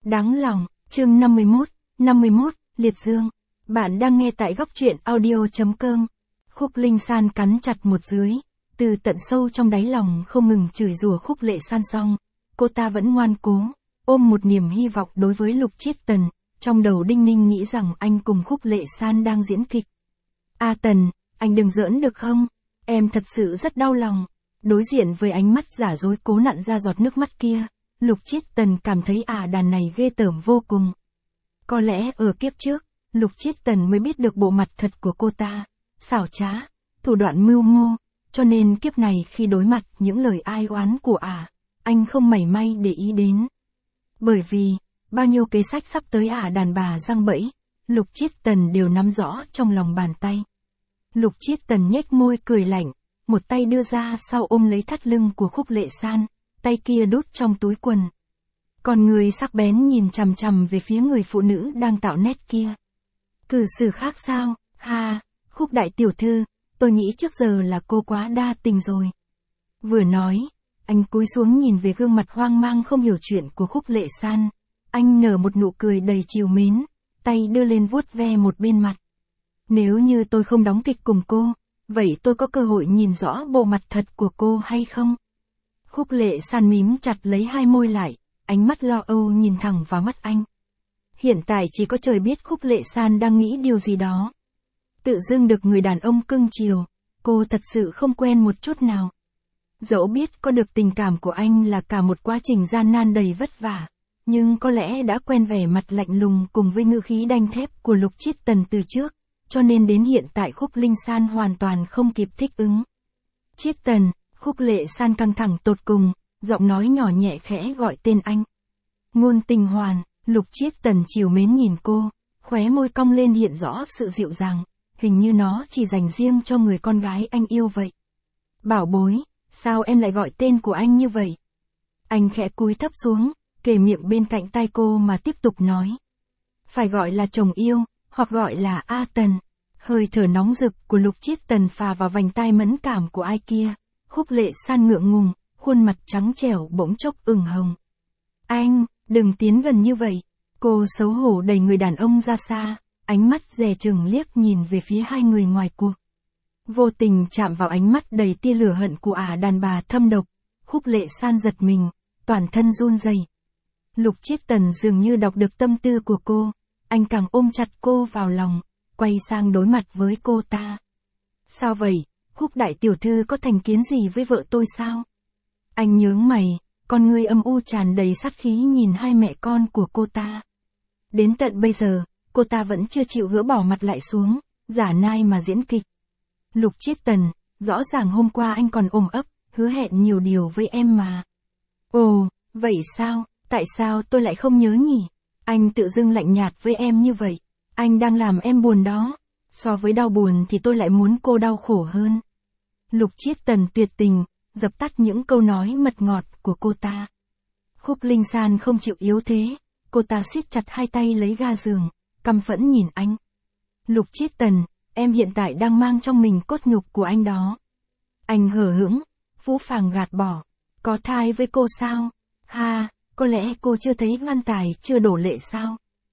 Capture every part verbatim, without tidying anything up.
Đáng lòng, chương năm mươi mốt, năm mươi mốt, liệt dương. Bạn đang nghe tại góc truyện audio.com. Khúc Linh San cắn chặt một dưới, từ tận sâu trong đáy lòng không ngừng chửi rủa Khúc Lệ San xong, cô ta vẫn ngoan cố, ôm một niềm hy vọng đối với Lục Chiết Tần, trong đầu đinh ninh nghĩ rằng anh cùng Khúc Lệ San đang diễn kịch. A Tần, anh đừng giỡn được không? Em thật sự rất đau lòng. Đối diện với ánh mắt giả dối cố nặn ra giọt nước mắt kia, Lục Chiết Tần cảm thấy ả đàn này ghê tởm vô cùng. Có lẽ ở kiếp trước, Lục Chiết Tần mới biết được bộ mặt thật của cô ta, xảo trá, thủ đoạn mưu mô, cho nên kiếp này khi đối mặt những lời ai oán của ả, anh không mảy may để ý đến. Bởi vì, bao nhiêu kế sách sắp tới ả đàn bà giăng bẫy, Lục Chiết Tần đều nắm rõ trong lòng bàn tay. Lục Chiết Tần nhếch môi cười lạnh, một tay đưa ra sau ôm lấy thắt lưng của Khúc Lệ San, tay kia đút trong túi quần. Còn người sắc bén nhìn chằm chằm về phía người phụ nữ đang tạo nét kia. Cử xử khác sao? Ha, Khúc đại tiểu thư, tôi nghĩ trước giờ là cô quá đa tình rồi. Vừa nói, anh cúi xuống nhìn về gương mặt hoang mang không hiểu chuyện của Khúc Lệ San. Anh nở một nụ cười đầy trìu mến, tay đưa lên vuốt ve một bên mặt. Nếu như tôi không đóng kịch cùng cô, vậy tôi có cơ hội nhìn rõ bộ mặt thật của cô hay không? Khúc Lệ San mím chặt lấy hai môi lại, ánh mắt lo âu nhìn thẳng vào mắt anh. Hiện tại chỉ có trời biết Khúc Lệ San đang nghĩ điều gì đó. Tự dưng được người đàn ông cưng chiều, cô thật sự không quen một chút nào. Dẫu biết có được tình cảm của anh là cả một quá trình gian nan đầy vất vả, nhưng có lẽ đã quen vẻ mặt lạnh lùng cùng với ngữ khí đanh thép của Lục Chiết Tần từ trước, cho nên đến hiện tại Khúc Linh San hoàn toàn không kịp thích ứng. Chiết Tần, Khúc Lệ San căng thẳng tột cùng, giọng nói nhỏ nhẹ khẽ gọi tên anh. Ngôn Tình Hoàn, Lục Chiết Tần trìu mến nhìn cô, khóe môi cong lên hiện rõ sự dịu dàng, hình như nó chỉ dành riêng cho người con gái anh yêu vậy. Bảo bối, sao em lại gọi tên của anh như vậy? Anh khẽ cúi thấp xuống, kề miệng bên cạnh tai cô mà tiếp tục nói. Phải gọi là chồng yêu, hoặc gọi là A Tần. Hơi thở nóng rực của Lục Chiết Tần phà vào vành tai mẫn cảm của ai kia. Khúc Lệ San ngượng ngùng, khuôn mặt trắng trẻo bỗng chốc ửng hồng. Anh, đừng tiến gần như vậy. Cô xấu hổ đẩy người đàn ông ra xa, ánh mắt dè chừng liếc nhìn về phía hai người ngoài cuộc. Vô tình chạm vào ánh mắt đầy tia lửa hận của ả đàn bà thâm độc. Khúc Lệ San giật mình, toàn thân run rẩy. Lục Chiết Tần dường như đọc được tâm tư của cô, anh càng ôm chặt cô vào lòng, quay sang đối mặt với cô ta. Sao vậy, Khúc đại tiểu thư có thành kiến gì với vợ tôi sao? Anh nhướng mày, con ngươi âm u tràn đầy sát khí nhìn hai mẹ con của cô ta. Đến tận bây giờ, cô ta vẫn chưa chịu gỡ bỏ mặt lại xuống, giả nai mà diễn kịch. Lục Chiết Tần, rõ ràng hôm qua anh còn ôm ấp, hứa hẹn nhiều điều với em mà. Ồ, vậy sao, tại sao tôi lại không nhớ nhỉ? Anh tự dưng lạnh nhạt với em như vậy, anh đang làm em buồn đó. So với đau buồn thì tôi lại muốn cô đau khổ hơn. Lục Chiết Tần tuyệt tình, dập tắt những câu nói mật ngọt của cô ta. Khúc Linh San không chịu yếu thế, cô ta siết chặt hai tay lấy ga giường, căm phẫn nhìn anh. Lục Chiết Tần, em hiện tại đang mang trong mình cốt nhục của anh đó. Anh hờ hững, phũ phàng gạt bỏ. Có thai với cô sao? Ha, có lẽ cô chưa thấy văn tài chưa đổ lệ sao?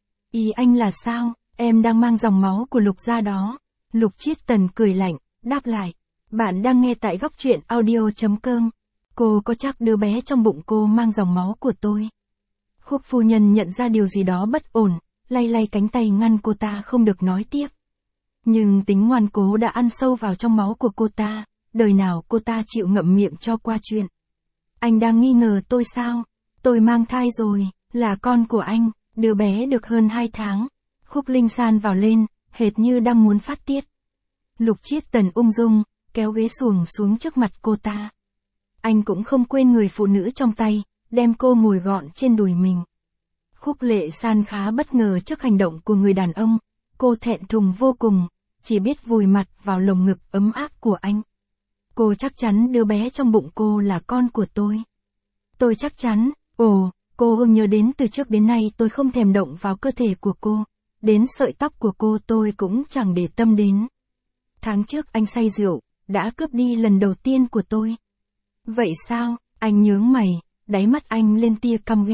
Ý anh là sao? Em đang mang dòng máu của Lục gia đó. Lục Chiết Tần cười lạnh, đáp lại. Bạn đang nghe tại góc truyện audio.com. Cô có chắc đứa bé trong bụng cô mang dòng máu của tôi? Khúc phu nhân nhận ra điều gì đó bất ổn, lay lay cánh tay ngăn cô ta không được nói tiếp. Nhưng tính ngoan cố đã ăn sâu vào trong máu của cô ta, đời nào cô ta chịu ngậm miệng cho qua chuyện. Anh đang nghi ngờ tôi sao? Tôi mang thai rồi, là con của anh, đứa bé được hơn hai tháng. Khúc Linh San vào lên, hệt như đang muốn phát tiết. Lục Chiết Tần ung dung, kéo ghế xuồng xuống trước mặt cô ta. Anh cũng không quên người phụ nữ trong tay, đem cô ngồi gọn trên đùi mình. Khúc Lệ San khá bất ngờ trước hành động của người đàn ông, cô thẹn thùng vô cùng, chỉ biết vùi mặt vào lồng ngực ấm áp của anh. Cô chắc chắn đứa bé trong bụng cô là con của tôi. Tôi chắc chắn, ồ, cô ôm nhớ đến từ trước đến nay tôi không thèm động vào cơ thể của cô, đến sợi tóc của cô tôi cũng chẳng để tâm đến. Tháng trước anh say rượu, đã cướp đi lần đầu tiên của tôi. Vậy sao? Anh nhướng mày, đáy mắt anh lên tia căm ghét.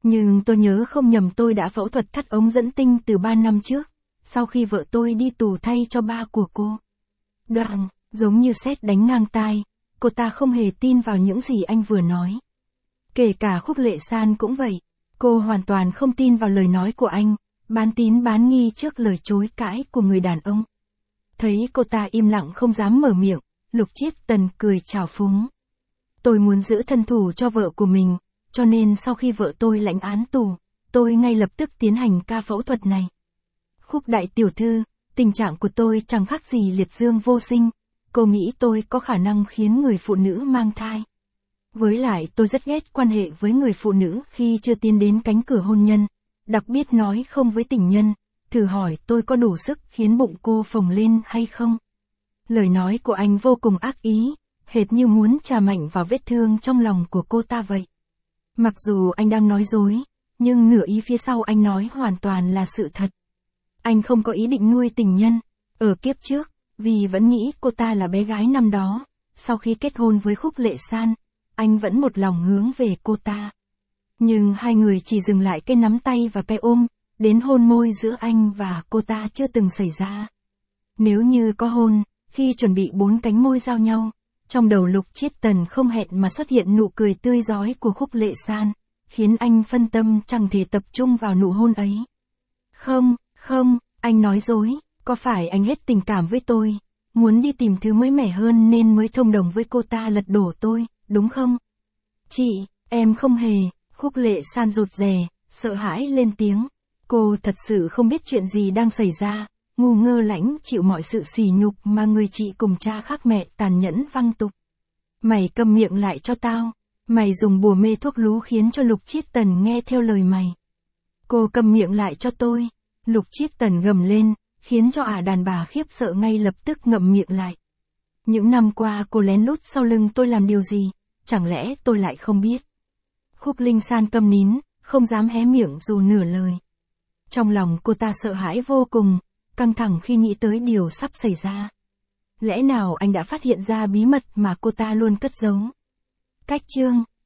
Nhưng tôi nhớ không nhầm tôi đã phẫu thuật thắt ống dẫn tinh từ ba năm trước, sau khi vợ tôi đi tù thay cho ba của cô. Đoạn, giống như sét đánh ngang tai, cô ta không hề tin vào những gì anh vừa nói. Kể cả Khúc Lệ San cũng vậy, cô hoàn toàn không tin vào lời nói của anh, bán tín bán nghi trước lời chối cãi của người đàn ông. Thấy cô ta im lặng không dám mở miệng, Lục Chiết Tần cười trào phúng. Tôi muốn giữ thân thủ cho vợ của mình, cho nên sau khi vợ tôi lãnh án tù, tôi ngay lập tức tiến hành ca phẫu thuật này. Khúc đại tiểu thư, tình trạng của tôi chẳng khác gì liệt dương vô sinh, cô nghĩ tôi có khả năng khiến người phụ nữ mang thai. Với lại tôi rất ghét quan hệ với người phụ nữ khi chưa tiến đến cánh cửa hôn nhân, đặc biệt nói không với tình nhân, thử hỏi tôi có đủ sức khiến bụng cô phồng lên hay không? Lời nói của anh vô cùng ác ý, hệt như muốn chà mạnh vào vết thương trong lòng của cô ta vậy. Mặc dù anh đang nói dối, nhưng nửa ý phía sau anh nói hoàn toàn là sự thật. Anh không có ý định nuôi tình nhân, ở kiếp trước, vì vẫn nghĩ cô ta là bé gái năm đó, sau khi kết hôn với Khúc Lệ San, anh vẫn một lòng hướng về cô ta. Nhưng hai người chỉ dừng lại cái nắm tay và cái ôm, đến hôn môi giữa anh và cô ta chưa từng xảy ra. Nếu như có hôn, khi chuẩn bị bốn cánh môi giao nhau, trong đầu Lục Chiết Tần không hẹn mà xuất hiện nụ cười tươi rói của Khúc Lệ San, khiến anh phân tâm chẳng thể tập trung vào nụ hôn ấy. Không, không, anh nói dối, có phải anh hết tình cảm với tôi, muốn đi tìm thứ mới mẻ hơn nên mới thông đồng với cô ta lật đổ tôi, đúng không? Chị, em không hề, Khúc Lệ San rụt rè, sợ hãi lên tiếng. Cô thật sự không biết chuyện gì đang xảy ra, ngu ngơ lãnh chịu mọi sự sỉ nhục mà người chị cùng cha khác mẹ tàn nhẫn văng tục. Mày câm miệng lại cho tao, mày dùng bùa mê thuốc lú khiến cho Lục Chiết Tần nghe theo lời mày. Cô câm miệng lại cho tôi, Lục Chiết Tần gầm lên, khiến cho ả đàn bà khiếp sợ ngay lập tức ngậm miệng lại. Những năm qua cô lén lút sau lưng tôi làm điều gì, chẳng lẽ tôi lại không biết? Khúc Linh San câm nín, không dám hé miệng dù nửa lời. Trong lòng cô ta sợ hãi vô cùng, căng thẳng khi nghĩ tới điều sắp xảy ra. Lẽ nào anh đã phát hiện ra bí mật mà cô ta luôn cất giấu? Cách chương